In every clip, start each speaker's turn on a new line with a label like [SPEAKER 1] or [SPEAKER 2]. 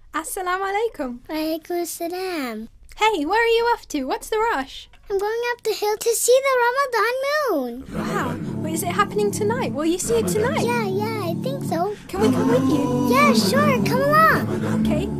[SPEAKER 1] Assalamu alaikum.
[SPEAKER 2] Walaikum salam.
[SPEAKER 1] Hey, where are you off to? What's the rush?
[SPEAKER 2] I'm going up the hill to see the Ramadan moon.
[SPEAKER 1] Wow. Wait, is it happening tonight? Will you see it tonight?
[SPEAKER 2] Yeah, I think so.
[SPEAKER 1] Can we come with you?
[SPEAKER 2] Yeah, sure, come along.
[SPEAKER 1] Okay.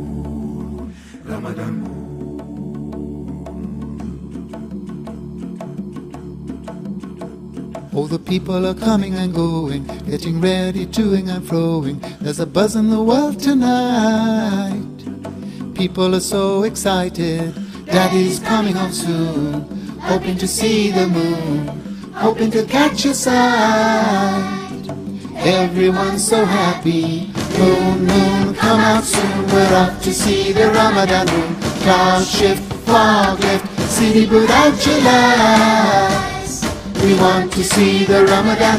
[SPEAKER 3] All the people are coming and going, getting ready, toing and froing. There's a buzz in the world tonight. People are so excited. Daddy's coming home soon, hoping to see the moon, hoping to catch a sight. Everyone's so happy. Moon, moon, come out soon. We're off to see the Ramadan moon. Cloud shift, fog lift, city put out your lights. We want to see the Ramadan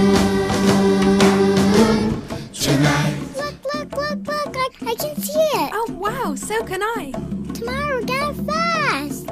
[SPEAKER 3] moon tonight.
[SPEAKER 2] Look, I can see it.
[SPEAKER 1] Oh, wow, so can I.
[SPEAKER 2] Tomorrow, get fast.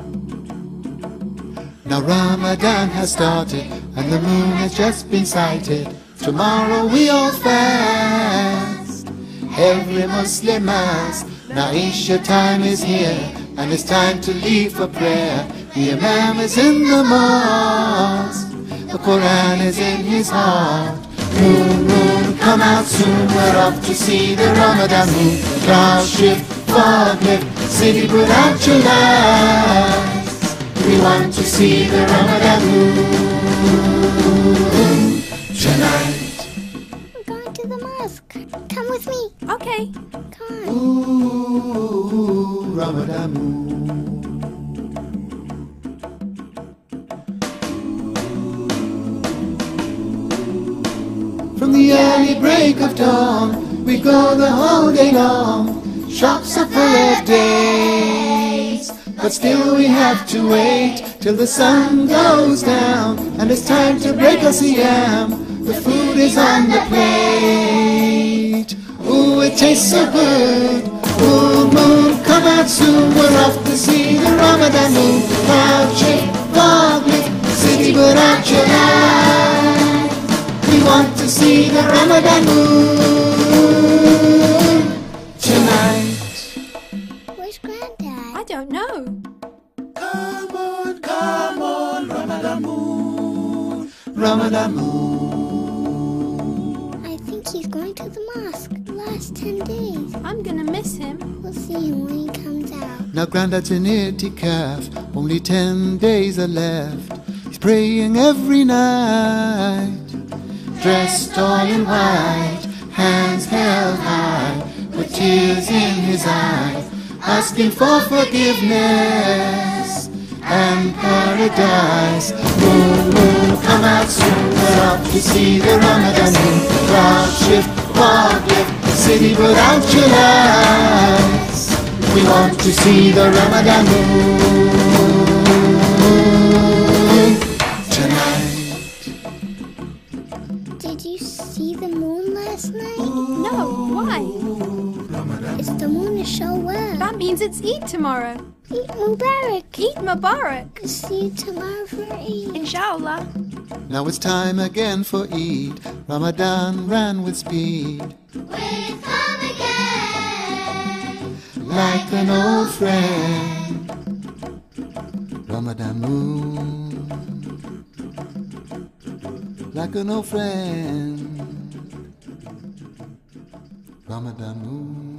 [SPEAKER 3] Now Ramadan has started and the moon has just been sighted. Tomorrow we all fast. Every Muslim must. Now Isha time is here and it's time to leave for prayer. The Imam is in the mosque, the Quran is in his heart. Moon, moon, come out soon. We're off to see the Ramadan moon. Cloud shift, fog lift, city put out your lights. We want to see the Ramadan moon tonight.
[SPEAKER 2] I'm going to the mosque. Come with me.
[SPEAKER 1] Okay.
[SPEAKER 2] Come on.
[SPEAKER 3] Ooh, Ramadan moon. From the early break of dawn, we go the whole day long. Shops are full of days, but still we have to wait till the sun goes down, and it's time to break our siyam. The food is on the plate. Ooh, it tastes so good. Moon, moon, come out soon. We're off to see the Ramadan moon. Cloud shift, fog lift, city put out your light. We want to see the Ramadan moon tonight.
[SPEAKER 2] Where's Granddad?
[SPEAKER 1] I don't know.
[SPEAKER 3] Come on, Ramadan moon, Ramadan moon.
[SPEAKER 2] I think he's going to the mosque the last 10 days.
[SPEAKER 1] I'm gonna miss him.
[SPEAKER 2] We'll see him when he comes out.
[SPEAKER 3] Now Grandad's in itikaf, only 10 days are left. He's praying every night. Dressed all in white, hands held high, with tears in his eyes, asking for forgiveness and paradise. Moon, moon, come out soon. We're off to see the Ramadan moon. Cloud shift, fog lift, city put out your lights. We want to see the Ramadan moon tonight.
[SPEAKER 2] Did you see the moon last night?
[SPEAKER 1] No, why?
[SPEAKER 2] It's the moon of Shawwal.
[SPEAKER 1] That means it's Eid tomorrow.
[SPEAKER 2] Eid Mubarak.
[SPEAKER 1] Eid Mubarak.
[SPEAKER 2] See you tomorrow for Eid.
[SPEAKER 1] Inshallah.
[SPEAKER 3] Now it's time again for Eid. Ramadan ran with speed,
[SPEAKER 2] We've come again.
[SPEAKER 3] like an old friend. Ramadan moon, like an old friend. Ramadan moon.